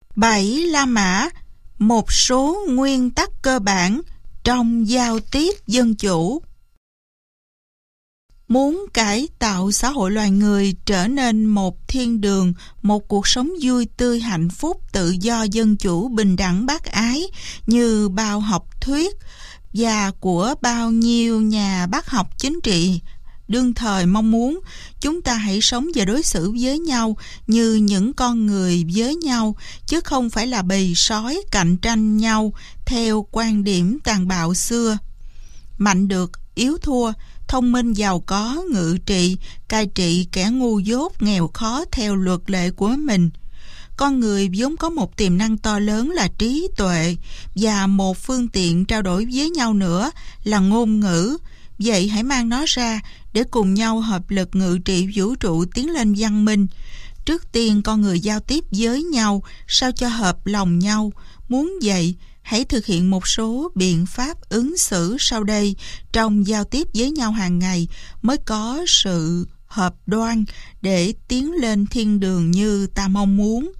7. La Mã, một số nguyên tắc cơ bản trong giao tiếp dân chủ. Muốn cải tạo xã hội loài người trở nên một thiên đường, một cuộc sống vui tươi hạnh phúc, tự do dân chủ bình đẳng bác ái như bao học thuyết và của bao nhiêu nhà bác học chính trị đương thời mong muốn, chúng ta hãy sống và đối xử với nhau như những con người với nhau, chứ không phải là bầy sói cạnh tranh nhau theo quan điểm tàn bạo xưa. Mạnh được, yếu thua, thông minh giàu có, ngự trị, cai trị kẻ ngu dốt, nghèo khó theo luật lệ của mình. Con người vốn có một tiềm năng to lớn là trí tuệ và một phương tiện trao đổi với nhau nữa là ngôn ngữ. Vậy hãy mang nó ra để cùng nhau hợp lực ngự trị vũ trụ tiến lên văn minh. Trước tiên con người giao tiếp với nhau sao cho hợp lòng nhau. Muốn vậy, hãy thực hiện một số biện pháp ứng xử sau đây trong giao tiếp với nhau hàng ngày mới có sự hợp đoan để tiến lên thiên đường như ta mong muốn.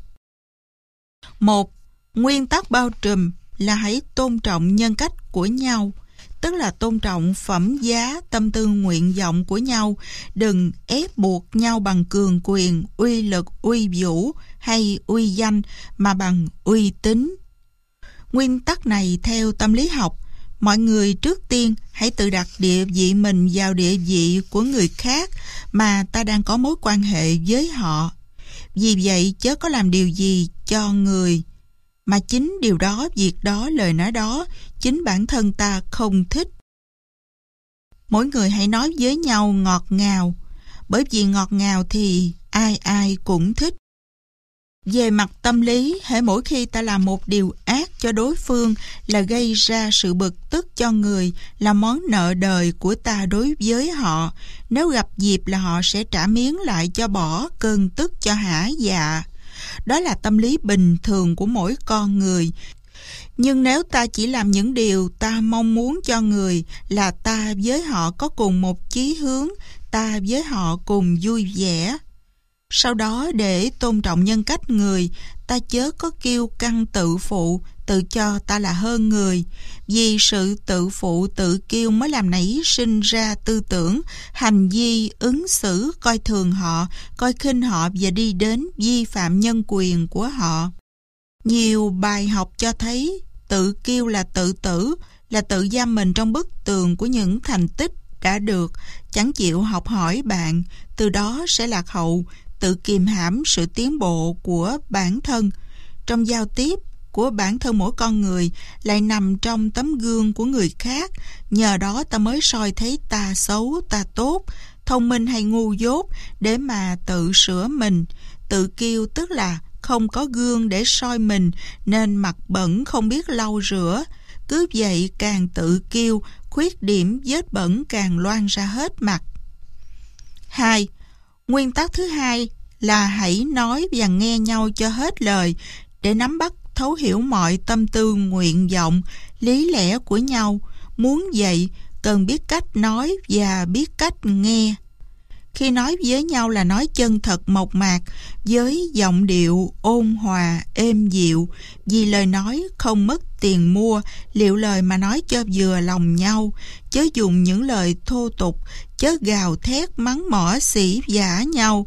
1. Nguyên tắc bao trùm là hãy tôn trọng nhân cách của nhau, tức là tôn trọng phẩm giá, tâm tư nguyện vọng của nhau, đừng ép buộc nhau bằng cường quyền, uy lực, uy vũ hay uy danh mà bằng uy tín. Nguyên tắc này theo tâm lý học, mọi người trước tiên hãy tự đặt địa vị mình vào địa vị của người khác mà ta đang có mối quan hệ với họ. Vì vậy chớ có làm điều gì cho người mà chính điều đó, việc đó, lời nói đó chính bản thân ta không thích. Mỗi người hãy nói với nhau ngọt ngào, bởi vì ngọt ngào thì ai ai cũng thích. Về mặt tâm lý, hễ mỗi khi ta làm một điều ác cho đối phương là gây ra sự bực tức cho người, là món nợ đời của ta đối với họ. Nếu gặp dịp là họ sẽ trả miếng lại cho bỏ cơn tức cho hả dạ. Đó là tâm lý bình thường của mỗi con người. Nhưng nếu ta chỉ làm những điều ta mong muốn cho người, là ta với họ có cùng một chí hướng, ta với họ cùng vui vẻ. Sau đó để tôn trọng nhân cách người, ta chớ có kiêu căng tự phụ, tự cho ta là hơn người. Vì sự tự phụ tự kiêu mới làm nảy sinh ra tư tưởng, hành vi, ứng xử, coi thường họ, coi khinh họ và đi đến vi phạm nhân quyền của họ. Nhiều bài học cho thấy tự kiêu là tự tử, là tự giam mình trong bức tường của những thành tích đã được, chẳng chịu học hỏi bạn, từ đó sẽ lạc hậu, tự kìm hãm sự tiến bộ của bản thân. Trong giao tiếp của bản thân mỗi con người lại nằm trong tấm gương của người khác, nhờ đó ta mới soi thấy ta xấu, ta tốt, thông minh hay ngu dốt để mà tự sửa mình. Tự kiêu tức là không có gương để soi mình nên mặt bẩn không biết lau rửa. Cứ vậy càng tự kiêu, khuyết điểm vết bẩn càng loan ra hết mặt. 2. Nguyên tắc thứ hai là hãy nói và nghe nhau cho hết lời để nắm bắt thấu hiểu mọi tâm tư nguyện vọng, lý lẽ của nhau. Muốn vậy, cần biết cách nói và biết cách nghe. Khi nói với nhau là nói chân thật mộc mạc, với giọng điệu ôn hòa, êm dịu, vì lời nói không mất tiền mua, liệu lời mà nói cho vừa lòng nhau, chớ dùng những lời thô tục, chớ gào thét mắng mỏ xỉ vả nhau.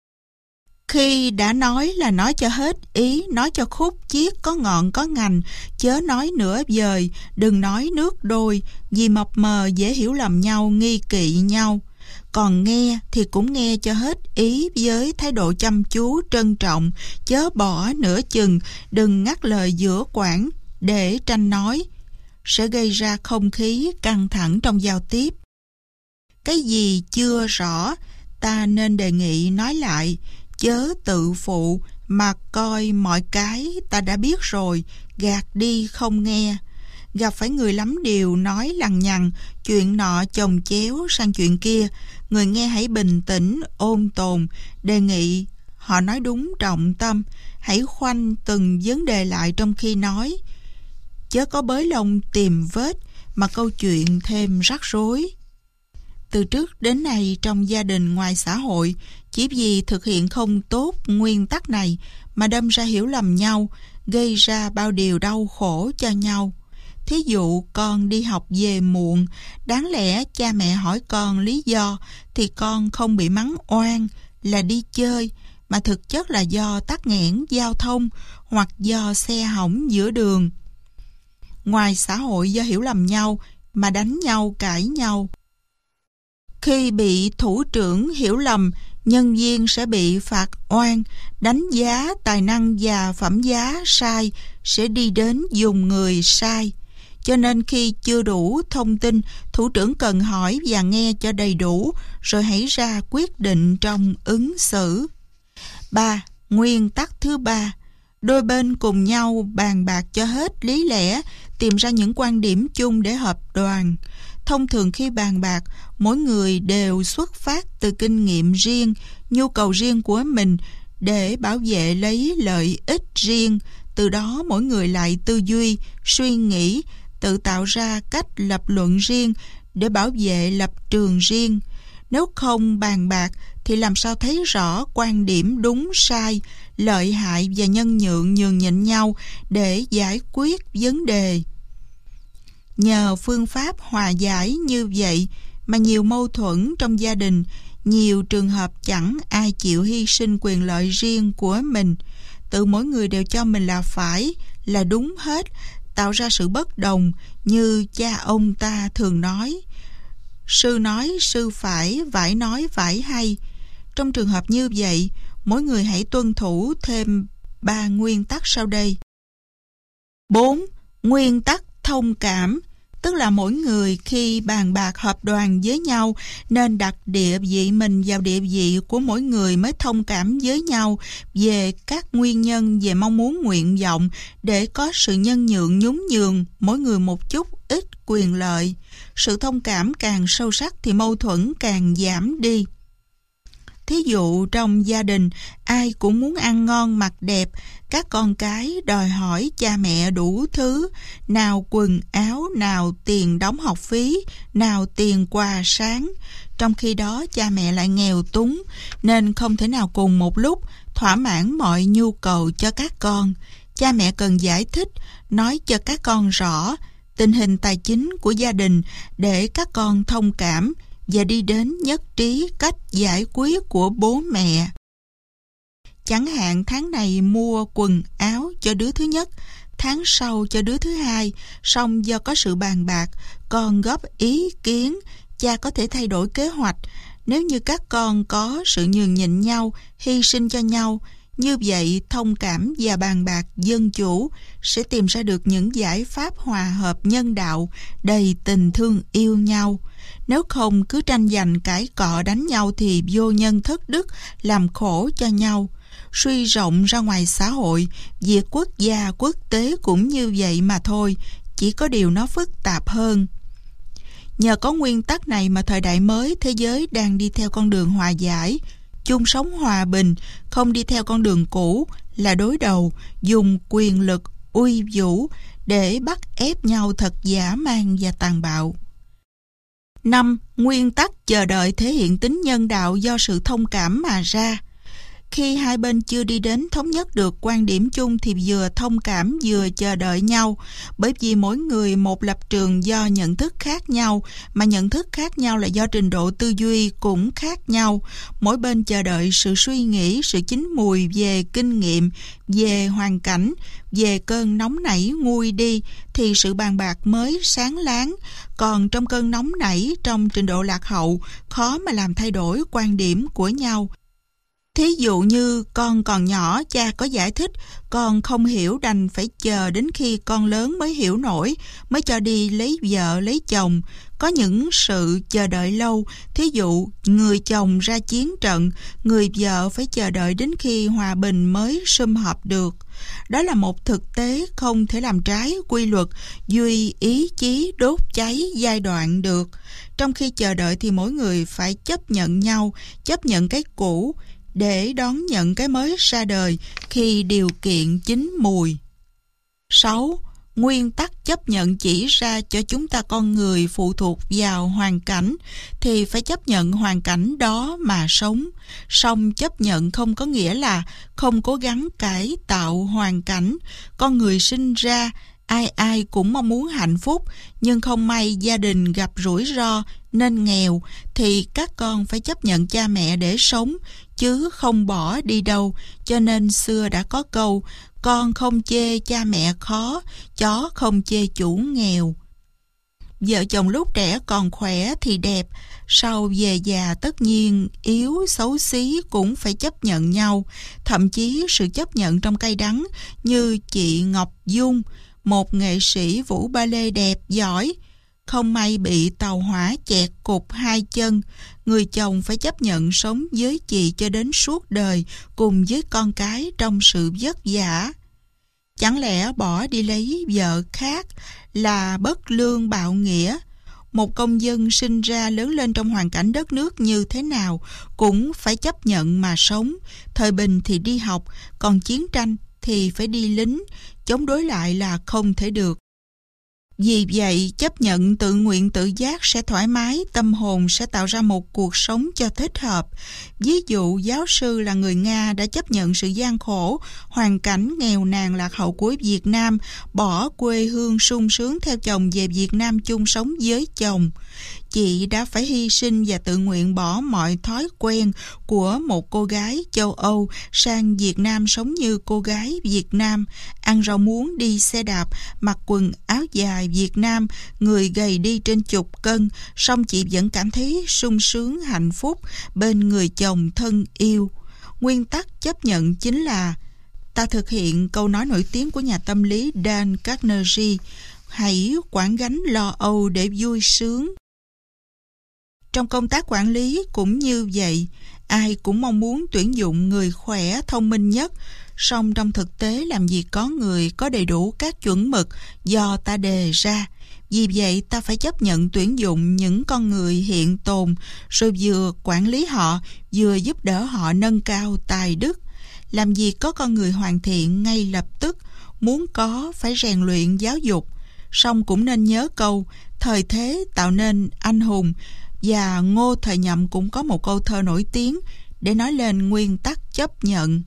Khi đã nói là nói cho hết ý, nói cho khúc chiết có ngọn có ngành, chớ nói nửa vời, đừng nói nước đôi, vì mập mờ dễ hiểu lầm nhau, nghi kỵ nhau. Còn nghe thì cũng nghe cho hết ý với thái độ chăm chú, trân trọng, chớ bỏ nửa chừng, đừng ngắt lời giữa quãng để tranh nói, sẽ gây ra không khí căng thẳng trong giao tiếp. Cái gì chưa rõ, ta nên đề nghị nói lại, chớ tự phụ mà coi mọi cái ta đã biết rồi, gạt đi không nghe. Gặp phải người lắm điều nói lằng nhằng, chuyện nọ chồng chéo sang chuyện kia, người nghe hãy bình tĩnh, ôn tồn, đề nghị họ nói đúng trọng tâm, hãy khoanh từng vấn đề lại trong khi nói, chớ có bới lông tìm vết mà câu chuyện thêm rắc rối. Từ trước đến nay trong gia đình ngoài xã hội, chỉ vì thực hiện không tốt nguyên tắc này mà đâm ra hiểu lầm nhau, gây ra bao điều đau khổ cho nhau. Thí dụ con đi học về muộn, đáng lẽ cha mẹ hỏi con lý do thì con không bị mắng oan là đi chơi, mà thực chất là do tắc nghẽn giao thông hoặc do xe hỏng giữa đường. Ngoài xã hội do hiểu lầm nhau mà đánh nhau cãi nhau. Khi bị thủ trưởng hiểu lầm, nhân viên sẽ bị phạt oan, đánh giá tài năng và phẩm giá sai sẽ đi đến dùng người sai. Cho nên khi chưa đủ thông tin, thủ trưởng cần hỏi và nghe cho đầy đủ, rồi hãy ra quyết định trong ứng xử. 3. Nguyên tắc thứ 3. Đôi bên cùng nhau bàn bạc cho hết lý lẽ, tìm ra những quan điểm chung để hợp đoàn. Thông thường khi bàn bạc, mỗi người đều xuất phát từ kinh nghiệm riêng, nhu cầu riêng của mình để bảo vệ lấy lợi ích riêng. Từ đó mỗi người lại tư duy, suy nghĩ, tự tạo ra cách lập luận riêng để bảo vệ lập trường riêng. Nếu không bàn bạc thì làm sao thấy rõ quan điểm đúng sai, lợi hại và nhân nhượng nhường nhịn nhau để giải quyết vấn đề. Nhờ phương pháp hòa giải như vậy mà nhiều mâu thuẫn trong gia đình, nhiều trường hợp chẳng ai chịu hy sinh quyền lợi riêng của mình. Tự mỗi người đều cho mình là phải, là đúng hết, tạo ra sự bất đồng như cha ông ta thường nói. Sư nói sư phải, vải nói vải hay. Trong trường hợp như vậy, mỗi người hãy tuân thủ thêm 3 nguyên tắc sau đây. 4. Nguyên tắc thông cảm, tức là mỗi người khi bàn bạc hợp đoàn với nhau nên đặt địa vị mình vào địa vị của mỗi người mới thông cảm với nhau về các nguyên nhân, về mong muốn nguyện vọng để có sự nhân nhượng nhún nhường mỗi người một chút ít quyền lợi. Sự thông cảm càng sâu sắc thì mâu thuẫn càng giảm đi. Thí dụ trong gia đình, ai cũng muốn ăn ngon mặc đẹp, các con cái đòi hỏi cha mẹ đủ thứ, nào quần áo, nào tiền đóng học phí, nào tiền quà sáng. Trong khi đó cha mẹ lại nghèo túng, nên không thể nào cùng một lúc thỏa mãn mọi nhu cầu cho các con. Cha mẹ cần giải thích, nói cho các con rõ tình hình tài chính của gia đình để các con thông cảm và đi đến nhất trí cách giải quyết của bố mẹ. Chẳng hạn tháng này mua quần áo cho đứa thứ nhất, tháng sau cho đứa thứ hai, song do có sự bàn bạc, con góp ý kiến, cha có thể thay đổi kế hoạch. Nếu như các con có sự nhường nhịn nhau, hy sinh cho nhau, như vậy thông cảm và bàn bạc dân chủ sẽ tìm ra được những giải pháp hòa hợp nhân đạo, đầy tình thương yêu nhau. Nếu không cứ tranh giành cãi cọ đánh nhau thì vô nhân thất đức, làm khổ cho nhau. Suy rộng ra ngoài xã hội, việc quốc gia quốc tế cũng như vậy mà thôi, chỉ có điều nó phức tạp hơn. Nhờ có nguyên tắc này mà thời đại mới thế giới đang đi theo con đường hòa giải, chung sống hòa bình, không đi theo con đường cũ là đối đầu, dùng quyền lực uy vũ để bắt ép nhau thật dã man và tàn bạo. 5. Nguyên tắc chờ đợi thể hiện tính nhân đạo do sự thông cảm mà ra. Khi hai bên chưa đi đến thống nhất được quan điểm chung thì vừa thông cảm vừa chờ đợi nhau, bởi vì mỗi người một lập trường do nhận thức khác nhau, mà nhận thức khác nhau là do trình độ tư duy cũng khác nhau. Mỗi bên chờ đợi sự suy nghĩ, sự chín mùi về kinh nghiệm, về hoàn cảnh, về cơn nóng nảy nguôi đi thì sự bàn bạc mới sáng láng. Còn trong cơn nóng nảy, trong trình độ lạc hậu, khó mà làm thay đổi quan điểm của nhau. Thí dụ như con còn nhỏ, cha có giải thích, con không hiểu đành phải chờ đến khi con lớn mới hiểu nổi, mới cho đi lấy vợ lấy chồng. Có những sự chờ đợi lâu, thí dụ người chồng ra chiến trận, người vợ phải chờ đợi đến khi hòa bình mới sum họp được. Đó là một thực tế không thể làm trái quy luật duy ý chí đốt cháy giai đoạn được. Trong khi chờ đợi thì mỗi người phải chấp nhận nhau, chấp nhận cái cũ, để đón nhận cái mới ra đời khi điều kiện chín mùi. 6. Nguyên tắc chấp nhận chỉ ra cho chúng ta con người phụ thuộc vào hoàn cảnh thì phải chấp nhận hoàn cảnh đó mà sống. Song chấp nhận không có nghĩa là không cố gắng cải tạo hoàn cảnh. Con người sinh ra ai ai cũng mong muốn hạnh phúc, nhưng không may gia đình gặp rủi ro nên nghèo thì các con phải chấp nhận cha mẹ để sống chứ không bỏ đi đâu. Cho nên xưa đã có câu: con không chê cha mẹ khó, chó không chê chủ nghèo. Vợ chồng lúc trẻ còn khỏe thì đẹp, sau về già tất nhiên yếu xấu xí cũng phải chấp nhận nhau. Thậm chí sự chấp nhận trong cay đắng, như chị Ngọc Dung, một nghệ sĩ vũ ba lê đẹp giỏi, không may bị tàu hỏa chẹt cụt 2 chân. Người chồng phải chấp nhận sống với chị cho đến suốt đời cùng với con cái trong sự vất vả. Chẳng lẽ bỏ đi lấy vợ khác là bất lương bạo nghĩa? Một công dân sinh ra lớn lên trong hoàn cảnh đất nước như thế nào cũng phải chấp nhận mà sống. Thời bình thì đi học, còn chiến tranh thì phải đi lính, chống đối lại là không thể được. Vì vậy, chấp nhận tự nguyện tự giác sẽ thoải mái, tâm hồn sẽ tạo ra một cuộc sống cho thích hợp. Ví dụ, giáo sư là người Nga đã chấp nhận sự gian khổ, hoàn cảnh nghèo nàn lạc hậu của Việt Nam, bỏ quê hương sung sướng theo chồng về Việt Nam chung sống với chồng. Chị đã phải hy sinh và tự nguyện bỏ mọi thói quen của một cô gái châu Âu sang Việt Nam sống như cô gái Việt Nam, ăn rau muống, đi xe đạp, mặc quần áo dài Việt Nam, người gầy đi trên chục cân, song chị vẫn cảm thấy sung sướng hạnh phúc bên người chồng thân yêu. Nguyên tắc chấp nhận chính là ta thực hiện câu nói nổi tiếng của nhà tâm lý Dan Carnegie: hãy quản gánh lo âu để vui sướng. Trong công tác quản lý cũng như vậy, ai cũng mong muốn tuyển dụng người khỏe, thông minh nhất, song trong thực tế làm gì có người có đầy đủ các chuẩn mực do ta đề ra. Vì vậy ta phải chấp nhận tuyển dụng những con người hiện tồn, rồi vừa quản lý họ, vừa giúp đỡ họ nâng cao tài đức. Làm gì có con người hoàn thiện ngay lập tức, muốn có phải rèn luyện giáo dục. Song cũng nên nhớ câu thời thế tạo nên anh hùng, và Ngô Thời Nhậm cũng có một câu thơ nổi tiếng để nói lên nguyên tắc chấp nhận: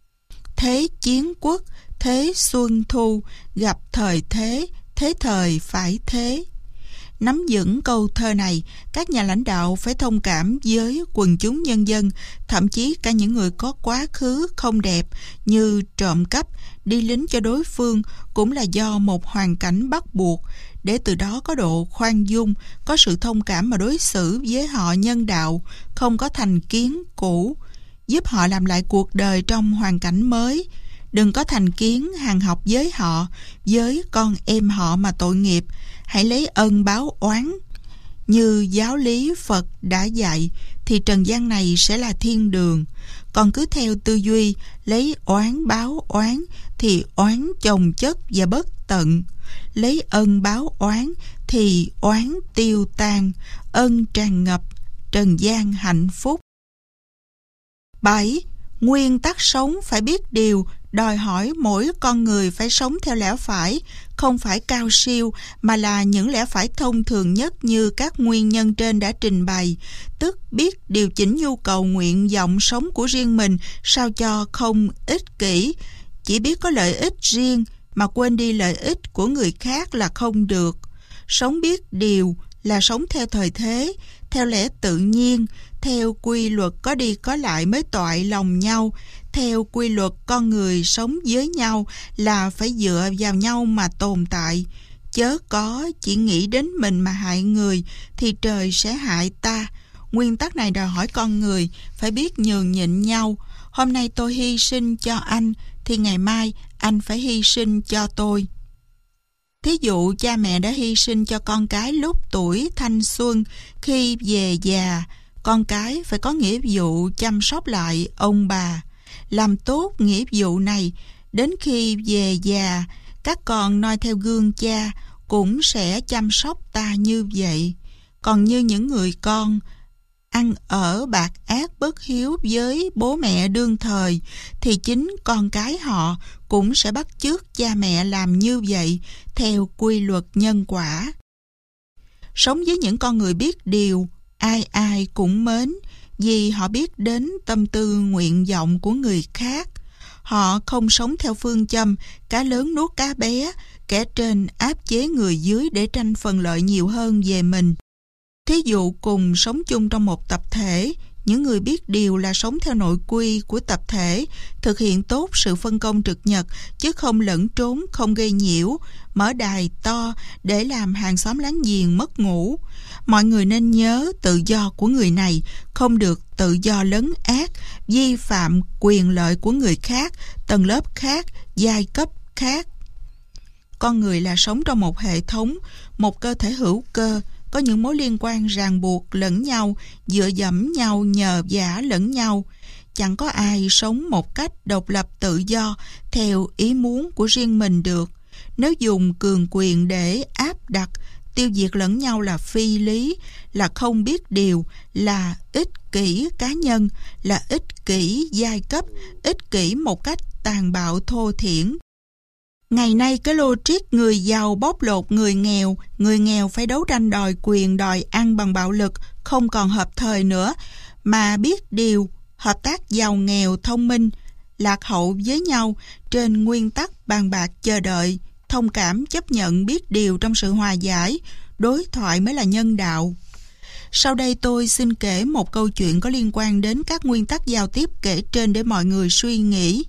thế chiến quốc, thế xuân thu, gặp thời thế, thế thời phải thế. Nắm vững câu thơ này, các nhà lãnh đạo phải thông cảm với quần chúng nhân dân, thậm chí cả những người có quá khứ không đẹp như trộm cắp, đi lính cho đối phương cũng là do một hoàn cảnh bắt buộc, để từ đó có độ khoan dung, có sự thông cảm mà đối xử với họ nhân đạo, không có thành kiến cũ, giúp họ làm lại cuộc đời trong hoàn cảnh mới. Đừng có thành kiến hàng học với họ, với con em họ mà tội nghiệp. Hãy lấy ân báo oán. Như giáo lý Phật đã dạy thì trần gian này sẽ là thiên đường. Còn cứ theo tư duy lấy oán báo oán thì oán chồng chất và bất tận. Lấy ân báo oán thì oán tiêu tan, ân tràn ngập, trần gian hạnh phúc. 7. Nguyên tắc sống phải biết điều, đòi hỏi mỗi con người phải sống theo lẽ phải, không phải cao siêu mà là những lẽ phải thông thường nhất như các nguyên nhân trên đã trình bày, tức biết điều chỉnh nhu cầu nguyện vọng sống của riêng mình sao cho không ích kỷ. Chỉ biết có lợi ích riêng mà quên đi lợi ích của người khác là không được. Sống biết điều là sống theo thời thế, theo lẽ tự nhiên, theo quy luật có đi có lại mới toại lòng nhau. Theo quy luật con người sống với nhau là phải dựa vào nhau mà tồn tại. Chớ có chỉ nghĩ đến mình mà hại người thì trời sẽ hại ta. Nguyên tắc này đòi hỏi con người phải biết nhường nhịn nhau. Hôm nay tôi hy sinh cho anh thì ngày mai anh phải hy sinh cho tôi. Thí dụ cha mẹ đã hy sinh cho con cái lúc tuổi thanh xuân, khi về già, con cái phải có nghĩa vụ chăm sóc lại ông bà. Làm tốt nghĩa vụ này, đến khi về già, các con noi theo gương cha cũng sẽ chăm sóc ta như vậy. Còn như những người con ăn ở bạc ác bất hiếu với bố mẹ đương thời, thì chính con cái họ cũng sẽ bắt chước cha mẹ làm như vậy theo quy luật nhân quả. Sống với những con người biết điều, ai ai cũng mến, vì họ biết đến tâm tư nguyện vọng của người khác. Họ không sống theo phương châm cá lớn nuốt cá bé, kẻ trên áp chế người dưới để tranh phần lợi nhiều hơn về mình. Thí dụ cùng sống chung trong một tập thể, những người biết điều là sống theo nội quy của tập thể, thực hiện tốt sự phân công trực nhật, chứ không lẫn trốn, không gây nhiễu, mở đài to để làm hàng xóm láng giềng mất ngủ. Mọi người nên nhớ tự do của người này không được tự do lấn át, vi phạm quyền lợi của người khác, tầng lớp khác, giai cấp khác. Con người là sống trong một hệ thống, một cơ thể hữu cơ, có những mối liên quan ràng buộc lẫn nhau, dựa dẫm nhau, nhờ vả lẫn nhau. Chẳng có ai sống một cách độc lập tự do theo ý muốn của riêng mình được. Nếu dùng cường quyền để áp đặt, tiêu diệt lẫn nhau là phi lý, là không biết điều, là ích kỷ cá nhân, là ích kỷ giai cấp, ích kỷ một cách tàn bạo thô thiển. Ngày nay cái logic người giàu bóc lột người nghèo phải đấu tranh đòi quyền đòi ăn bằng bạo lực không còn hợp thời nữa, mà biết điều, hợp tác giàu nghèo thông minh, lạc hậu với nhau trên nguyên tắc bàn bạc chờ đợi, thông cảm chấp nhận biết điều trong sự hòa giải, đối thoại mới là nhân đạo. Sau đây tôi xin kể một câu chuyện có liên quan đến các nguyên tắc giao tiếp kể trên để mọi người suy nghĩ.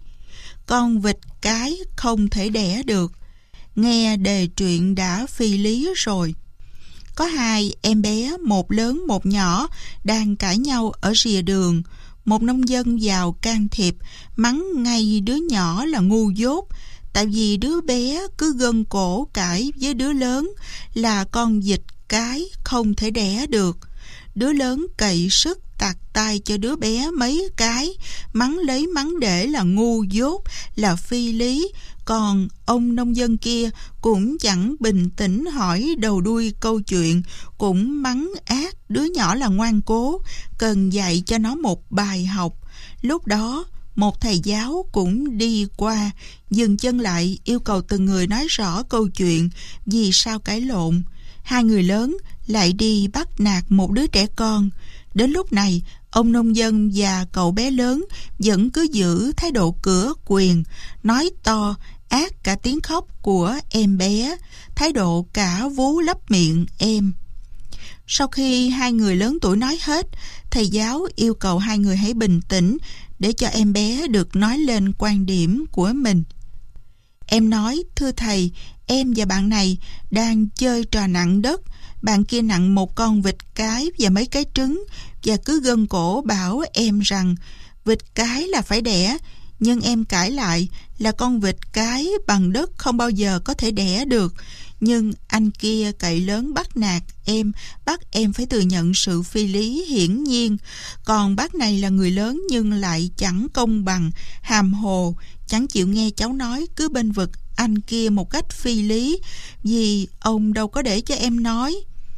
Con vịt cái không thể đẻ được. Nghe đề truyện đã phi lý rồi. Có hai em bé, một lớn một nhỏ, đang cãi nhau ở rìa đường. Một nông dân vào can thiệp, mắng ngay đứa nhỏ là ngu dốt, tại vì đứa bé cứ gân cổ cãi với đứa lớn là con vịt cái không thể đẻ được. Đứa lớn cậy sức tạt tay cho đứa bé mấy cái, mắng lấy mắng để là ngu dốt, là phi lý. Còn ông nông dân kia cũng chẳng bình tĩnh hỏi đầu đuôi câu chuyện, cũng mắng ác đứa nhỏ là ngoan cố, cần dạy cho nó một bài học. Lúc đó một thầy giáo cũng đi qua, dừng chân lại yêu cầu từng người nói rõ câu chuyện, vì sao cãi lộn. Hai người lớn lại đi bắt nạt một đứa trẻ con. Đến lúc này, ông nông dân và cậu bé lớn vẫn cứ giữ thái độ cửa quyền, nói to, ác cả tiếng khóc của em bé, thái độ cả vú lấp miệng em. Sau khi hai người lớn tuổi nói hết, thầy giáo yêu cầu hai người hãy bình tĩnh để cho em bé được nói lên quan điểm của mình. Em nói, thưa thầy, em và bạn này đang chơi trò nặng đất. Bạn kia nặng một con vịt cái và mấy cái trứng, và cứ gân cổ bảo em rằng vịt cái là phải đẻ, nhưng em cãi lại là con vịt cái bằng đất không bao giờ có thể đẻ được. Nhưng anh kia cậy lớn bắt nạt em, bắt em phải thừa nhận sự phi lý hiển nhiên. Còn bác này là người lớn nhưng lại chẳng công bằng, hàm hồ, chẳng chịu nghe cháu nói, cứ bênh vực anh kia một cách phi lý, vì ông đâu có để cho em nói.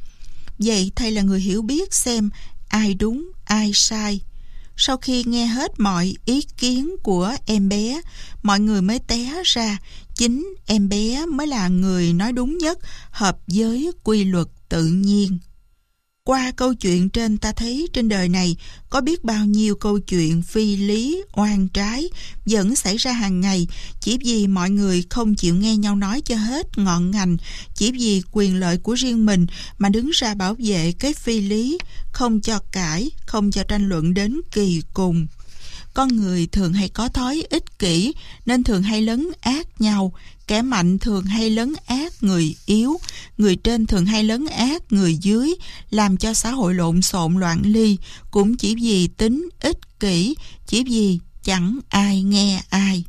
Vậy thầy là người hiểu biết xem ai đúng, ai sai. Sau khi nghe hết mọi ý kiến của em bé, mọi người mới té ra chính em bé mới là người nói đúng nhất, hợp với quy luật tự nhiên. Qua câu chuyện trên ta thấy trên đời này có biết bao nhiêu câu chuyện phi lý, oan trái vẫn xảy ra hàng ngày, chỉ vì mọi người không chịu nghe nhau nói cho hết ngọn ngành, chỉ vì quyền lợi của riêng mình mà đứng ra bảo vệ cái phi lý, không cho cãi, không cho tranh luận đến kỳ cùng. Con người thường hay có thói ích kỷ nên thường hay lấn át nhau. Kẻ mạnh thường hay lấn át người yếu, người trên thường hay lấn át người dưới, làm cho xã hội lộn xộn loạn ly, cũng chỉ vì tính ích kỷ, chỉ vì chẳng ai nghe ai.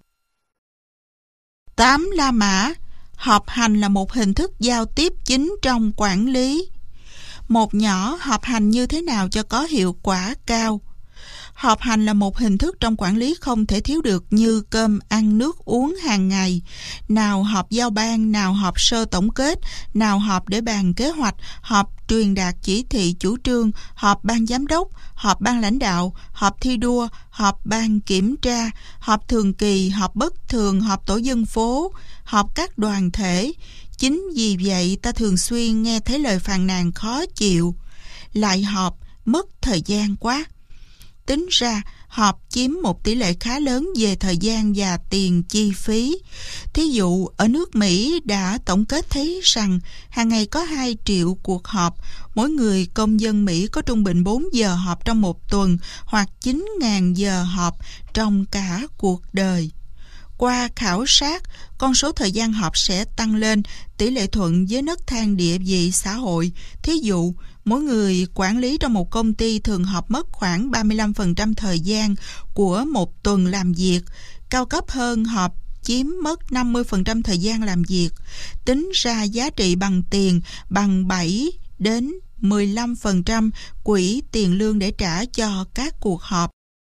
8 La Mã. Họp hành là một hình thức giao tiếp chính trong quản lý. Một nhỏ họp hành như thế nào cho có hiệu quả cao? Họp hành là một hình thức trong quản lý không thể thiếu được như cơm ăn nước uống hàng ngày. Nào họp giao ban, nào họp sơ tổng kết, nào họp để bàn kế hoạch, họp truyền đạt chỉ thị chủ trương, họp ban giám đốc, họp ban lãnh đạo, họp thi đua, họp ban kiểm tra, họp thường kỳ, họp bất thường, họp tổ dân phố, họp các đoàn thể. Chính vì vậy ta thường xuyên nghe thấy lời phàn nàn khó chịu. Lại họp, mất thời gian quá. Tính ra, họp chiếm một tỷ lệ khá lớn về thời gian và tiền chi phí. Thí dụ, ở nước Mỹ đã tổng kết thấy rằng hàng ngày có 2 triệu cuộc họp. Mỗi người công dân Mỹ có trung bình 4 giờ họp trong một tuần hoặc 9.000 giờ họp trong cả cuộc đời. Qua khảo sát, con số thời gian họp sẽ tăng lên tỷ lệ thuận với nấc thang địa vị xã hội. Thí dụ, mỗi người quản lý trong một công ty thường họp mất khoảng 35% thời gian của một tuần làm việc. Cao cấp hơn, họp chiếm mất 50% thời gian làm việc. Tính ra giá trị bằng tiền bằng 7 đến 15% quỹ tiền lương để trả cho các cuộc họp.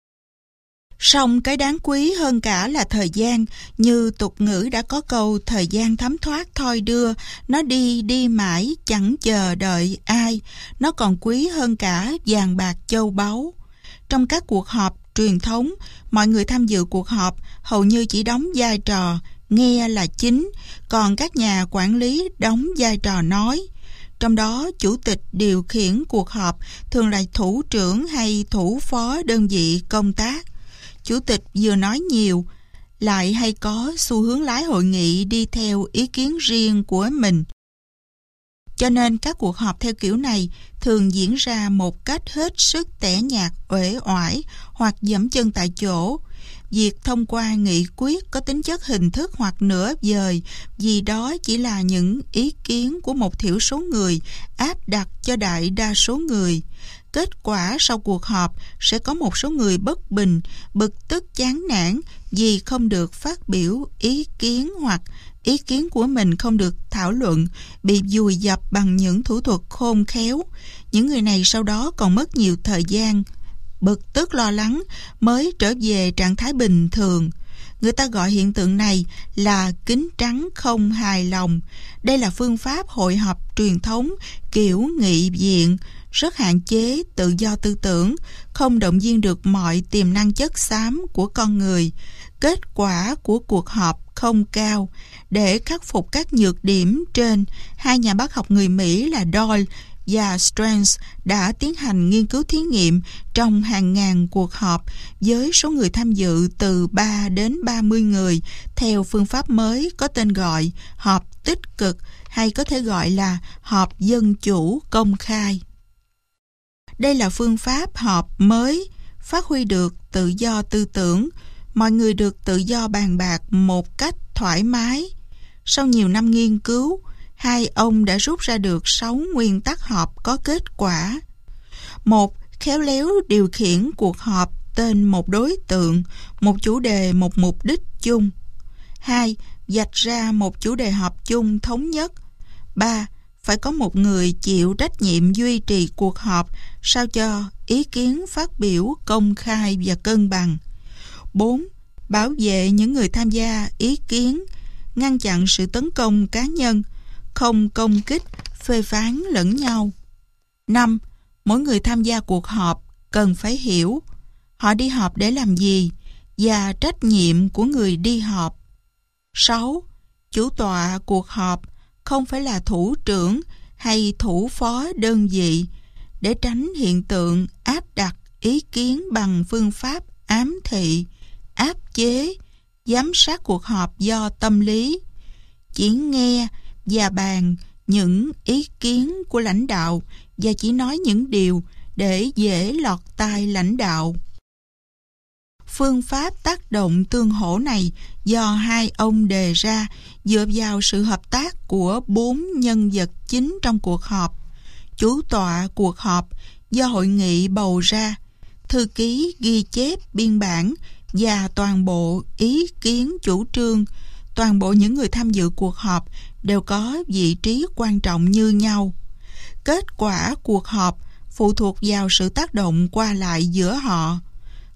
Song cái đáng quý hơn cả là thời gian, như tục ngữ đã có câu thời gian thấm thoát thoi đưa, nó đi mãi chẳng chờ đợi ai, nó còn quý hơn cả vàng bạc châu báu. Trong các cuộc họp truyền thống, mọi người tham dự cuộc họp hầu như chỉ đóng vai trò nghe là chính, còn các nhà quản lý đóng vai trò nói. Trong đó, chủ tịch điều khiển cuộc họp thường là thủ trưởng hay thủ phó đơn vị công tác. Chủ tịch vừa nói nhiều, lại hay có xu hướng lái hội nghị đi theo ý kiến riêng của mình. Cho nên các cuộc họp theo kiểu này thường diễn ra một cách hết sức tẻ nhạt, uể oải hoặc giẫm chân tại chỗ. Việc thông qua nghị quyết có tính chất hình thức hoặc nửa vời, vì đó chỉ là những ý kiến của một thiểu số người áp đặt cho đại đa số người. Kết quả sau cuộc họp sẽ có một số người bất bình, bực tức chán nản vì không được phát biểu ý kiến hoặc ý kiến của mình không được thảo luận, bị vùi dập bằng những thủ thuật khôn khéo. Những người này sau đó còn mất nhiều thời gian, bực tức lo lắng mới trở về trạng thái bình thường. Người ta gọi hiện tượng này là kính trắng không hài lòng. Đây là phương pháp hội họp truyền thống kiểu nghị viện, rất hạn chế tự do tư tưởng, không động viên được mọi tiềm năng chất xám của con người. Kết quả của cuộc họp không cao. Để khắc phục các nhược điểm trên, 2 nhà bác học người Mỹ là Doyle và Strange đã tiến hành nghiên cứu thí nghiệm trong hàng ngàn cuộc họp với số người tham dự từ 3 đến 30 người theo phương pháp mới có tên gọi họp tích cực, hay có thể gọi là họp dân chủ công khai. Đây là phương pháp họp mới, phát huy được tự do tư tưởng, mọi người được tự do bàn bạc một cách thoải mái. Sau nhiều năm nghiên cứu, 2 ông đã rút ra được 6 nguyên tắc họp có kết quả. 1. Khéo léo điều khiển cuộc họp tên một đối tượng, một chủ đề, một mục đích chung. 2. Vạch ra một chủ đề họp chung thống nhất. 3. Phải có một người chịu trách nhiệm duy trì cuộc họp sao cho ý kiến phát biểu công khai và cân bằng. 4. Bảo vệ những người tham gia ý kiến, ngăn chặn sự tấn công cá nhân, không công kích, phê phán lẫn nhau. 5. Mỗi người tham gia cuộc họp cần phải hiểu họ đi họp để làm gì và trách nhiệm của người đi họp. 6. Chủ tọa cuộc họp không phải là thủ trưởng hay thủ phó đơn vị, để tránh hiện tượng áp đặt ý kiến bằng phương pháp ám thị, áp chế, giám sát cuộc họp do tâm lý. Chỉ nghe và bàn những ý kiến của lãnh đạo và chỉ nói những điều để dễ lọt tai lãnh đạo. Phương pháp tác động tương hỗ này do 2 ông đề ra dựa vào sự hợp tác của 4 nhân vật chính trong cuộc họp. Chủ tọa cuộc họp do hội nghị bầu ra, thư ký ghi chép biên bản và toàn bộ ý kiến chủ trương. Toàn bộ những người tham dự cuộc họp đều có vị trí quan trọng như nhau. Kết quả cuộc họp phụ thuộc vào sự tác động qua lại giữa họ.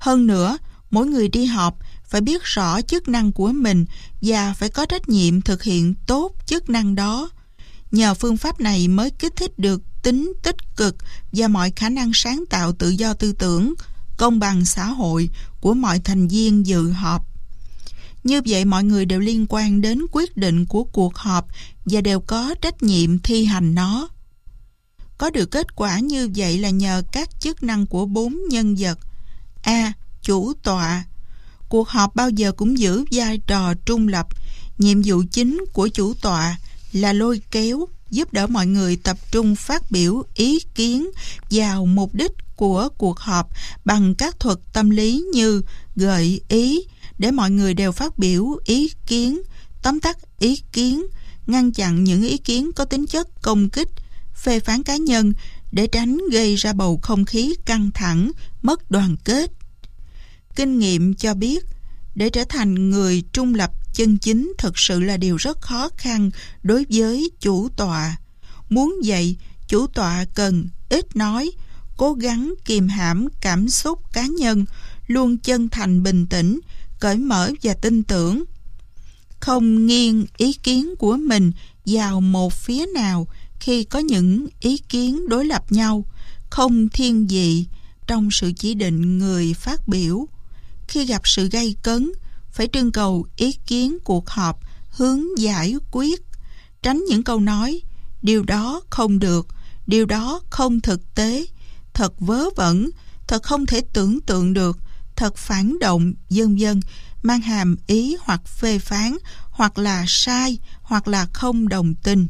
Hơn nữa, mỗi người đi họp phải biết rõ chức năng của mình và phải có trách nhiệm thực hiện tốt chức năng đó. Nhờ phương pháp này mới kích thích được tính tích cực và mọi khả năng sáng tạo tự do tư tưởng, công bằng xã hội của mọi thành viên dự họp. Như vậy mọi người đều liên quan đến quyết định của cuộc họp và đều có trách nhiệm thi hành nó. Có được kết quả như vậy là nhờ các chức năng của 4 nhân vật. A. Chủ tọa. Cuộc họp bao giờ cũng giữ vai trò trung lập. Nhiệm vụ chính của chủ tọa là lôi kéo, giúp đỡ mọi người tập trung phát biểu ý kiến vào mục đích của cuộc họp bằng các thuật tâm lý như gợi ý để mọi người đều phát biểu ý kiến, tóm tắt ý kiến, ngăn chặn những ý kiến có tính chất công kích, phê phán cá nhân để tránh gây ra bầu không khí căng thẳng, mất đoàn kết. Kinh nghiệm cho biết, để trở thành người trung lập chân chính thực sự là điều rất khó khăn đối với chủ tọa. Muốn vậy, chủ tọa cần ít nói, cố gắng kiềm hãm cảm xúc cá nhân, luôn chân thành bình tĩnh, cởi mở và tin tưởng. Không nghiêng ý kiến của mình vào một phía nào khi có những ý kiến đối lập nhau, không thiên vị trong sự chỉ định người phát biểu. Khi gặp sự gay cấn, phải trưng cầu ý kiến cuộc họp hướng giải quyết, tránh những câu nói điều đó không được, điều đó không thực tế, thật vớ vẩn, thật không thể tưởng tượng được, thật phản động, vân vân, mang hàm ý hoặc phê phán, hoặc là sai, hoặc là không đồng tình.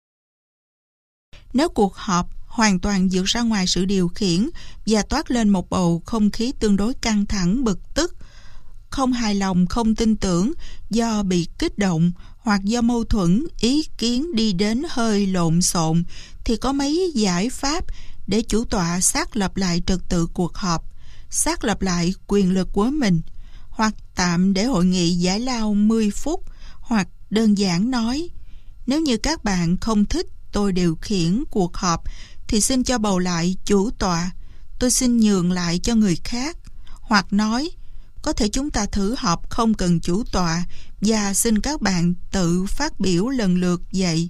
Nếu cuộc họp hoàn toàn vượt ra ngoài sự điều khiển và toát lên một bầu không khí tương đối căng thẳng, bực tức, không hài lòng, không tin tưởng do bị kích động hoặc do mâu thuẫn ý kiến đi đến hơi lộn xộn, thì có mấy giải pháp để chủ tọa xác lập lại trật tự cuộc họp, xác lập lại quyền lực của mình, hoặc tạm để hội nghị giải lao 10 phút, hoặc đơn giản nói: nếu như các bạn không thích tôi điều khiển cuộc họp thì xin cho bầu lại chủ tọa, tôi xin nhường lại cho người khác. Hoặc nói: có thể chúng ta thử họp không cần chủ tọa và xin các bạn tự phát biểu lần lượt vậy.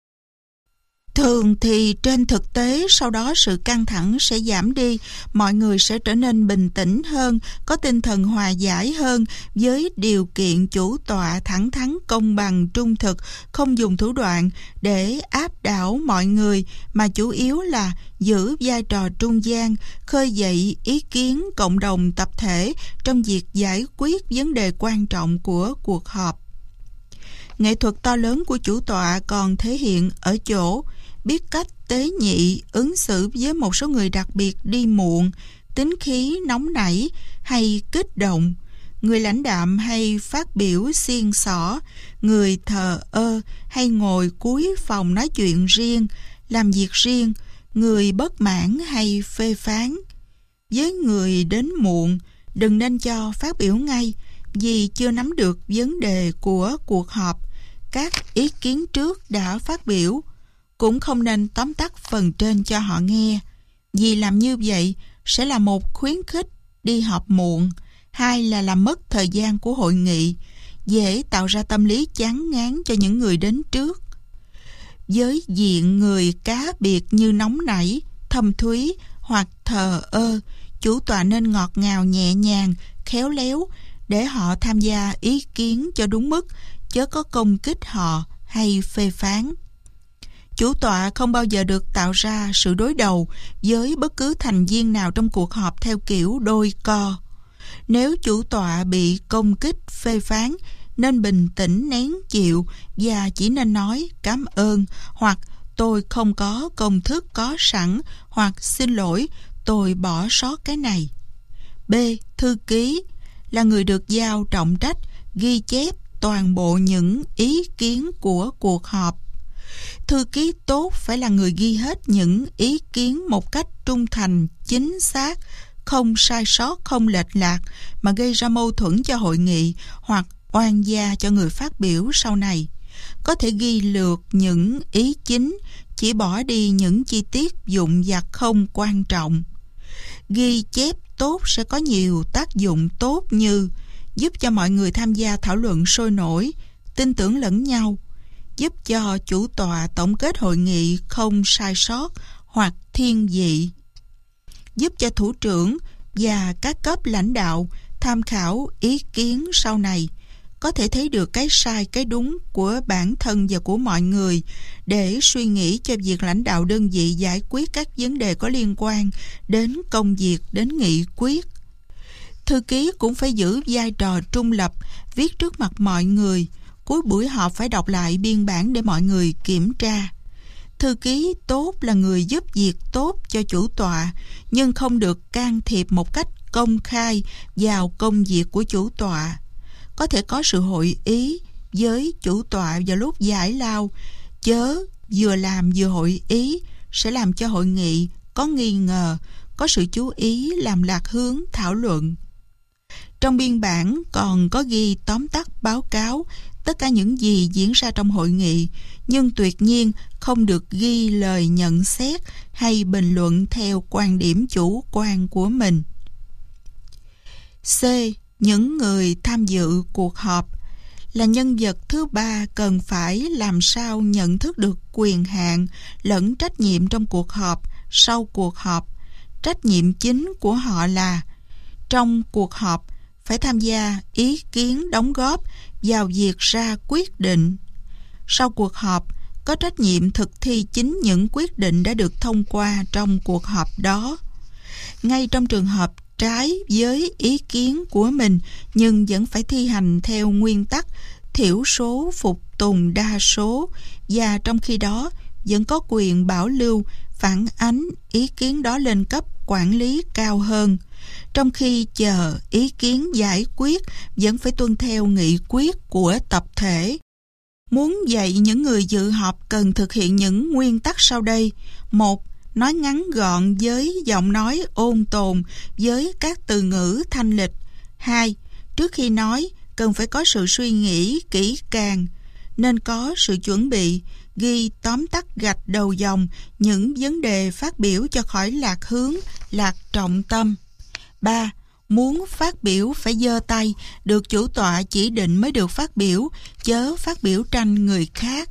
Thường thì trên thực tế sau đó sự căng thẳng sẽ giảm đi, mọi người sẽ trở nên bình tĩnh hơn, có tinh thần hòa giải hơn, với điều kiện chủ tọa thẳng thắn, công bằng, trung thực, không dùng thủ đoạn để áp đảo mọi người, mà chủ yếu là giữ vai trò trung gian, khơi dậy ý kiến cộng đồng tập thể trong việc giải quyết vấn đề quan trọng của cuộc họp. Nghệ thuật to lớn của chủ tọa còn thể hiện ở chỗ biết cách tế nhị ứng xử với một số người đặc biệt đi muộn, tính khí nóng nảy hay kích động, người lãnh đạm hay phát biểu xiên xỏ, người thờ ơ hay ngồi cuối phòng nói chuyện riêng, làm việc riêng, người bất mãn hay phê phán. Với người đến muộn, đừng nên cho phát biểu ngay vì chưa nắm được vấn đề của cuộc họp, các ý kiến trước đã phát biểu. Cũng không nên tóm tắt phần trên cho họ nghe, vì làm như vậy sẽ là một khuyến khích đi họp muộn, hai là làm mất thời gian của hội nghị, dễ tạo ra tâm lý chán ngán cho những người đến trước. Với diện người cá biệt như nóng nảy, thâm thúy hoặc thờ ơ, chủ tọa nên ngọt ngào nhẹ nhàng, khéo léo để họ tham gia ý kiến cho đúng mức, chớ có công kích họ hay phê phán. Chủ tọa không bao giờ được tạo ra sự đối đầu với bất cứ thành viên nào trong cuộc họp theo kiểu đôi co. Nếu chủ tọa bị công kích, phê phán, nên bình tĩnh nén chịu và chỉ nên nói cảm ơn, hoặc tôi không có công thức có sẵn, hoặc xin lỗi, tôi bỏ sót cái này. B. Thư ký là người được giao trọng trách ghi chép toàn bộ những ý kiến của cuộc họp. Thư ký tốt phải là người ghi hết những ý kiến một cách trung thành, chính xác, không sai sót, không lệch lạc mà gây ra mâu thuẫn cho hội nghị hoặc oan gia cho người phát biểu sau này. Có thể ghi lược những ý chính, chỉ bỏ đi những chi tiết vụn vặt không quan trọng. Ghi chép tốt sẽ có nhiều tác dụng tốt như giúp cho mọi người tham gia thảo luận sôi nổi, tin tưởng lẫn nhau, giúp cho chủ tọa tổng kết hội nghị không sai sót hoặc thiên vị, giúp cho thủ trưởng và các cấp lãnh đạo tham khảo ý kiến sau này, có thể thấy được cái sai cái đúng của bản thân và của mọi người để suy nghĩ cho việc lãnh đạo đơn vị giải quyết các vấn đề có liên quan đến công việc, đến nghị quyết. Thư ký cũng phải giữ vai trò trung lập, viết trước mặt mọi người. Cuối buổi họp phải đọc lại biên bản để mọi người kiểm tra. Thư ký tốt là người giúp việc tốt cho chủ tọa, nhưng không được can thiệp một cách công khai vào công việc của chủ tọa. Có thể có sự hội ý với chủ tọa vào lúc giải lao, chớ vừa làm vừa hội ý sẽ làm cho hội nghị có nghi ngờ, có sự chú ý làm lạc hướng thảo luận. Trong biên bản còn có ghi tóm tắt báo cáo tất cả những gì diễn ra trong hội nghị, nhưng tuyệt nhiên không được ghi lời nhận xét hay bình luận theo quan điểm chủ quan của mình. C. Những người tham dự cuộc họp là nhân vật thứ ba cần phải làm sao nhận thức được quyền hạn lẫn trách nhiệm trong cuộc họp, sau cuộc họp. Trách nhiệm chính của họ là trong cuộc họp phải tham gia ý kiến đóng góp vào việc ra quyết định. Sau cuộc họp có trách nhiệm thực thi chính những quyết định đã được thông qua trong cuộc họp đó. Ngay trong trường hợp trái với ý kiến của mình nhưng vẫn phải thi hành theo nguyên tắc thiểu số phục tùng đa số, và trong khi đó vẫn có quyền bảo lưu phản ánh ý kiến đó lên cấp quản lý cao hơn. Trong khi chờ ý kiến giải quyết vẫn phải tuân theo nghị quyết của tập thể. Muốn dạy những người dự họp cần thực hiện những nguyên tắc sau đây. 1. Nói ngắn gọn với giọng nói ôn tồn với các từ ngữ thanh lịch. 2. Trước khi nói cần phải có sự suy nghĩ kỹ càng, nên có sự chuẩn bị, ghi tóm tắt gạch đầu dòng những vấn đề phát biểu cho khỏi lạc hướng, lạc trọng tâm. 3. Muốn phát biểu phải giơ tay, được chủ tọa chỉ định mới được phát biểu, chớ phát biểu tranh người khác.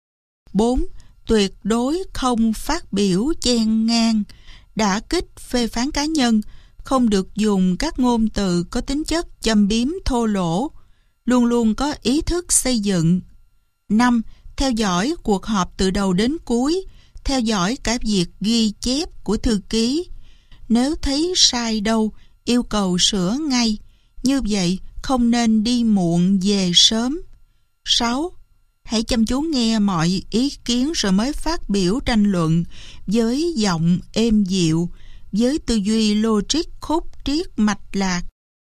4. Tuyệt đối không phát biểu chen ngang, đả kích phê phán cá nhân, không được dùng các ngôn từ có tính chất châm biếm thô lỗ, luôn luôn có ý thức xây dựng. 5. Theo dõi cuộc họp từ đầu đến cuối, theo dõi cả việc ghi chép của thư ký. Nếu thấy sai đâu, yêu cầu sửa ngay. Như vậy, không nên đi muộn về sớm. 6. Hãy chăm chú nghe mọi ý kiến rồi mới phát biểu tranh luận với giọng êm dịu, với tư duy logic khúc triết mạch lạc.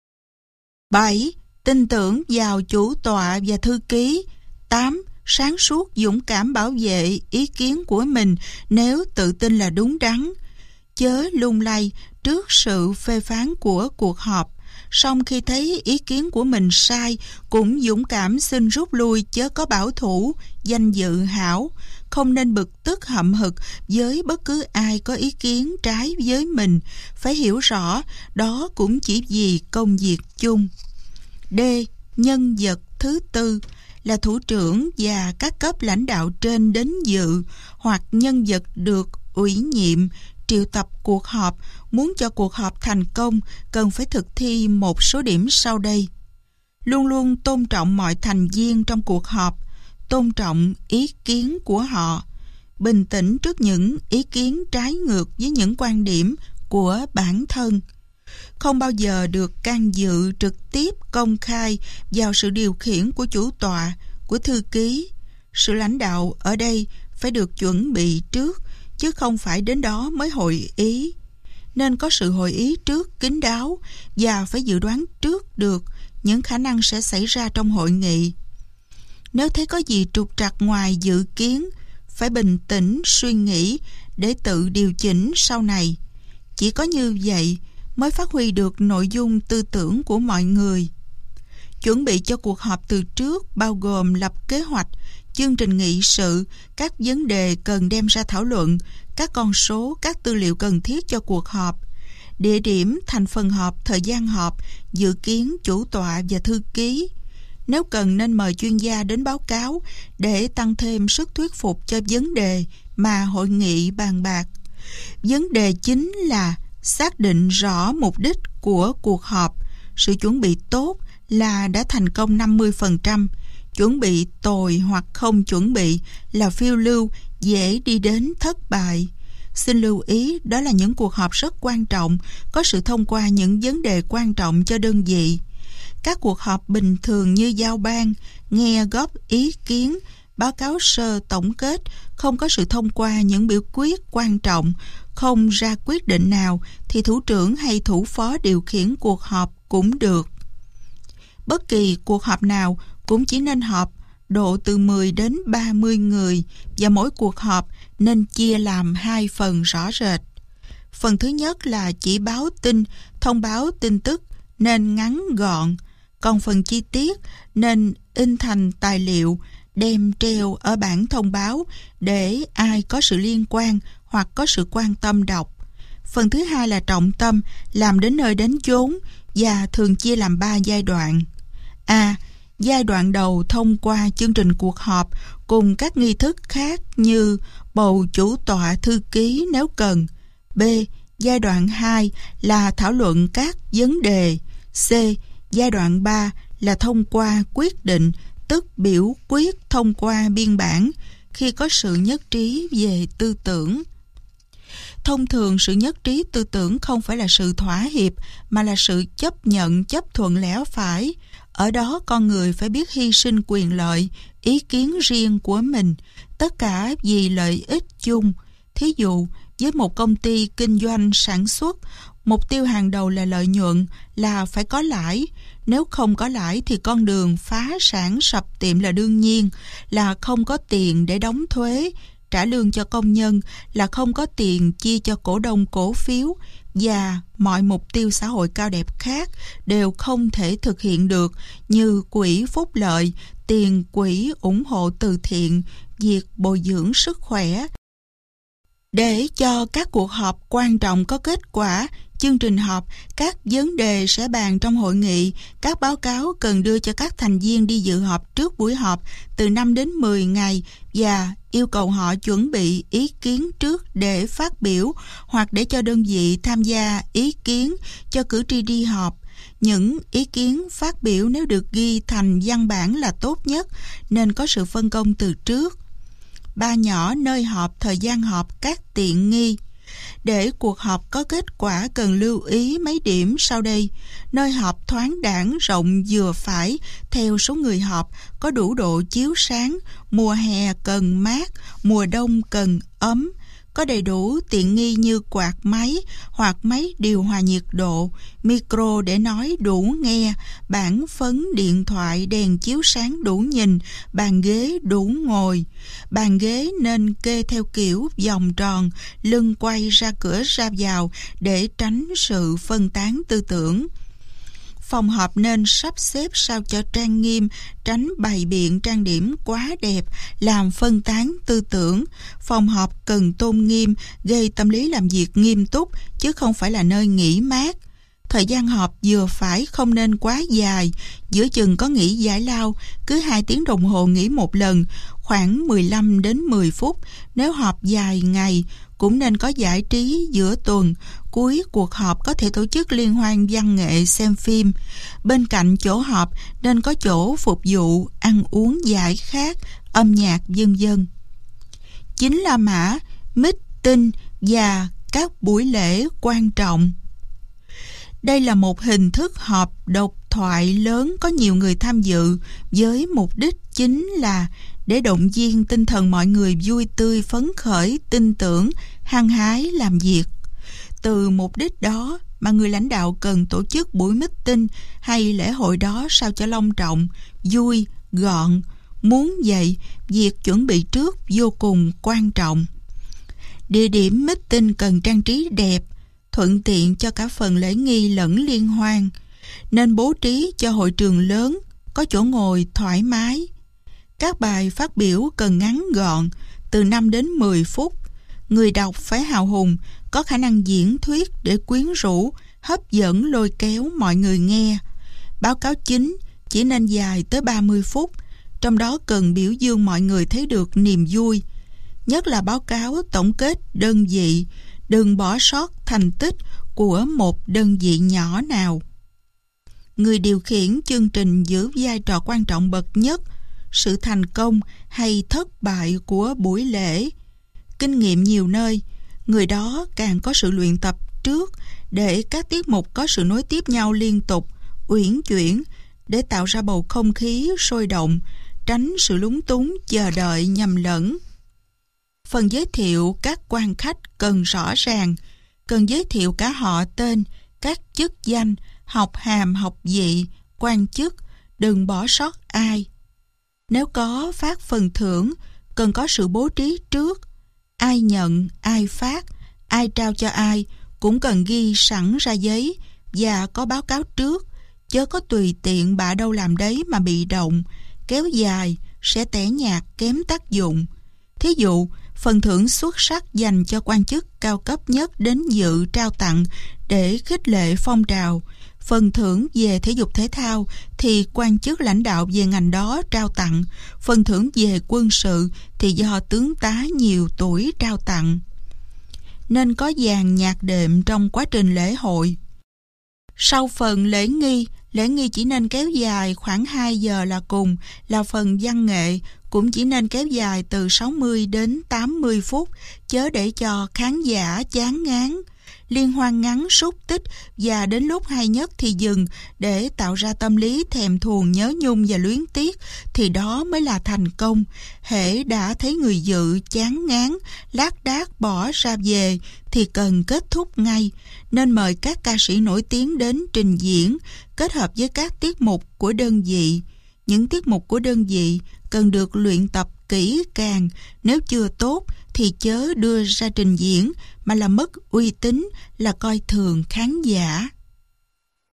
7. Tin tưởng vào chủ tọa và thư ký. 8. Sáng suốt dũng cảm bảo vệ ý kiến của mình nếu tự tin là đúng đắn, chớ lung lay trước sự phê phán của cuộc họp. Song khi thấy ý kiến của mình sai, cũng dũng cảm xin rút lui, chớ có bảo thủ, danh dự hảo. Không nên bực tức hậm hực với bất cứ ai có ý kiến trái với mình. Phải hiểu rõ, đó cũng chỉ vì công việc chung. D. Nhân vật thứ tư là thủ trưởng và các cấp lãnh đạo trên đến dự, hoặc nhân vật được ủy nhiệm triệu tập cuộc họp. Muốn cho cuộc họp thành công cần phải thực thi một số điểm sau đây. Luôn luôn tôn trọng mọi thành viên trong cuộc họp, tôn trọng ý kiến của họ, bình tĩnh trước những ý kiến trái ngược với những quan điểm của bản thân. Không bao giờ được can dự trực tiếp công khai vào sự điều khiển của chủ tọa, của thư ký. Sự lãnh đạo ở đây phải được chuẩn bị trước, chứ không phải đến đó mới hội ý. Nên có sự hội ý trước kín đáo và phải dự đoán trước được những khả năng sẽ xảy ra trong hội nghị. Nếu thấy có gì trục trặc ngoài dự kiến, phải bình tĩnh suy nghĩ để tự điều chỉnh sau này. Chỉ có như vậy mới phát huy được nội dung tư tưởng của mọi người. Chuẩn bị cho cuộc họp từ trước bao gồm lập kế hoạch, chương trình nghị sự, các vấn đề cần đem ra thảo luận, các con số, các tư liệu cần thiết cho cuộc họp. địa điểm, thành phần họp, thời gian họp, dự kiến chủ tọa và thư ký. Nếu cần nên mời chuyên gia đến báo cáo để tăng thêm sức thuyết phục cho vấn đề mà hội nghị bàn bạc. Vấn đề chính là xác định rõ mục đích của cuộc họp. Sự chuẩn bị tốt là đã thành công 50%. Chuẩn bị tồi hoặc không chuẩn bị là phiêu lưu, dễ đi đến thất bại. Xin lưu ý, đó là những cuộc họp rất quan trọng, có sự thông qua những vấn đề quan trọng cho đơn vị. Các cuộc họp bình thường như giao ban, nghe góp ý kiến, báo cáo sơ tổng kết, không có sự thông qua những biểu quyết quan trọng, không ra quyết định nào thì thủ trưởng hay thủ phó điều khiển cuộc họp cũng được. Bất kỳ cuộc họp nào cũng chỉ nên họp độ từ 10 đến 30 người và mỗi cuộc họp nên chia làm 2 phần rõ rệt. Phần thứ nhất là chỉ báo tin, thông báo tin tức nên ngắn gọn, còn phần chi tiết nên in thành tài liệu, đem treo ở bảng thông báo để ai có sự liên quan hoặc có sự quan tâm đọc. Phần thứ hai là trọng tâm, làm đến nơi đến chốn và thường chia làm 3 giai đoạn. A. Giai đoạn đầu thông qua chương trình cuộc họp cùng các nghi thức khác như bầu chủ tọa thư ký nếu cần. B. Giai đoạn 2 là thảo luận các vấn đề. C. Giai đoạn 3 là thông qua quyết định, tức biểu quyết thông qua biên bản khi có sự nhất trí về tư tưởng. Thông thường sự nhất trí tư tưởng không phải là sự thỏa hiệp mà là sự chấp nhận, chấp thuận lẽ phải. Ở đó con người phải biết hy sinh quyền lợi, ý kiến riêng của mình, tất cả vì lợi ích chung. Thí dụ, với một công ty kinh doanh sản xuất, mục tiêu hàng đầu là lợi nhuận, là phải có lãi. Nếu không có lãi thì con đường phá sản sập tiệm là đương nhiên, là không có tiền để đóng thuế, trả lương cho công nhân, là không có tiền chia cho cổ đông cổ phiếu, và mọi mục tiêu xã hội cao đẹp khác đều không thể thực hiện được như quỹ phúc lợi, tiền quỹ ủng hộ từ thiện, việc bồi dưỡng sức khỏe. Để cho các cuộc họp quan trọng có kết quả, chương trình họp, các vấn đề sẽ bàn trong hội nghị, các báo cáo cần đưa cho các thành viên đi dự họp trước buổi họp từ 5 đến 10 ngày và yêu cầu họ chuẩn bị ý kiến trước để phát biểu hoặc để cho đơn vị tham gia ý kiến cho cử tri đi họp. Những ý kiến phát biểu nếu được ghi thành văn bản là tốt nhất, nên có sự phân công từ trước. 3 nhỏ nơi họp, thời gian họp, các tiện nghi. Để cuộc họp có kết quả cần lưu ý mấy điểm sau đây. Nơi họp thoáng đãng, rộng vừa phải theo số người họp, có đủ độ chiếu sáng, mùa hè cần mát, mùa đông cần ấm, có đầy đủ tiện nghi như quạt máy hoặc máy điều hòa nhiệt độ, micro để nói đủ nghe, bảng phấn, điện thoại, đèn chiếu sáng đủ nhìn, bàn ghế đủ ngồi. Bàn ghế nên kê theo kiểu vòng tròn, lưng quay ra cửa ra vào để tránh sự phân tán tư tưởng. Phòng họp nên sắp xếp sao cho trang nghiêm, tránh bày biện trang điểm quá đẹp, làm phân tán tư tưởng. Phòng họp cần tôn nghiêm, gây tâm lý làm việc nghiêm túc, chứ không phải là nơi nghỉ mát. Thời gian họp vừa phải, không nên quá dài, giữa chừng có nghỉ giải lao, cứ 2 tiếng đồng hồ nghỉ một lần, khoảng 15 đến 10 phút. Nếu họp dài ngày, cũng nên có giải trí giữa tuần. Cuối cuộc họp có thể tổ chức liên hoan văn nghệ, xem phim. Bên cạnh chỗ họp nên có chỗ phục vụ, ăn uống giải khát, âm nhạc vân vân. 9 La Mã, meeting và các buổi lễ quan trọng. Đây là một hình thức họp độc thoại lớn có nhiều người tham dự, với mục đích chính là để động viên tinh thần mọi người vui tươi, phấn khởi, tin tưởng, hăng hái làm việc. Từ mục đích đó mà người lãnh đạo cần tổ chức buổi meeting hay lễ hội đó sao cho long trọng, vui, gọn. Muốn vậy, việc chuẩn bị trước vô cùng quan trọng. Địa điểm meeting cần trang trí đẹp, thuận tiện cho cả phần lễ nghi lẫn liên hoan. Nên bố trí cho hội trường lớn, có chỗ ngồi thoải mái. Các bài phát biểu cần ngắn gọn, từ 5 đến 10 phút. Người đọc phải hào hùng, có khả năng diễn thuyết để quyến rũ, hấp dẫn lôi kéo mọi người nghe. Báo cáo chính chỉ nên dài tới 30 phút, trong đó cần biểu dương mọi người thấy được niềm vui. Nhất là báo cáo tổng kết đơn vị, đừng bỏ sót thành tích của một đơn vị nhỏ nào. Người điều khiển chương trình giữ vai trò quan trọng bậc nhất, sự thành công hay thất bại của buổi lễ. Kinh nghiệm nhiều nơi, người đó càng có sự luyện tập trước để các tiết mục có sự nối tiếp nhau liên tục, uyển chuyển, để tạo ra bầu không khí sôi động, tránh sự lúng túng chờ đợi nhầm lẫn. Phần giới thiệu các quan khách cần rõ ràng, cần giới thiệu cả họ tên, các chức danh, học hàm, học vị, quan chức, đừng bỏ sót ai. Nếu có phát phần thưởng, cần có sự bố trí trước. Ai nhận, ai phát, ai trao cho ai cũng cần ghi sẵn ra giấy và có báo cáo trước, chớ có tùy tiện bạ đâu làm đấy mà bị động, kéo dài sẽ tẻ nhạt kém tác dụng. Thí dụ, phần thưởng xuất sắc dành cho quan chức cao cấp nhất đến dự trao tặng để khích lệ phong trào. Phần thưởng về thể dục thể thao thì quan chức lãnh đạo về ngành đó trao tặng. Phần thưởng về quân sự thì do tướng tá nhiều tuổi trao tặng. Nên có dàn nhạc đệm trong quá trình lễ hội. Sau phần lễ nghi chỉ nên kéo dài khoảng 2 giờ là cùng, là phần văn nghệ cũng chỉ nên kéo dài từ 60 đến 80 phút, chớ để cho khán giả chán ngán. Liên hoan ngắn xúc tích và đến lúc hay nhất thì dừng để tạo ra tâm lý thèm thuồng nhớ nhung và luyến tiếc, thì đó mới là thành công. Hễ đã thấy người dự chán ngán, lác đác bỏ ra về thì cần kết thúc ngay. Nên mời các ca sĩ nổi tiếng đến trình diễn, kết hợp với các tiết mục của đơn vị. Những tiết mục của đơn vị cần được luyện tập kỹ càng, nếu chưa tốt thì chớ đưa ra trình diễn mà là mất uy tín, là coi thường khán giả.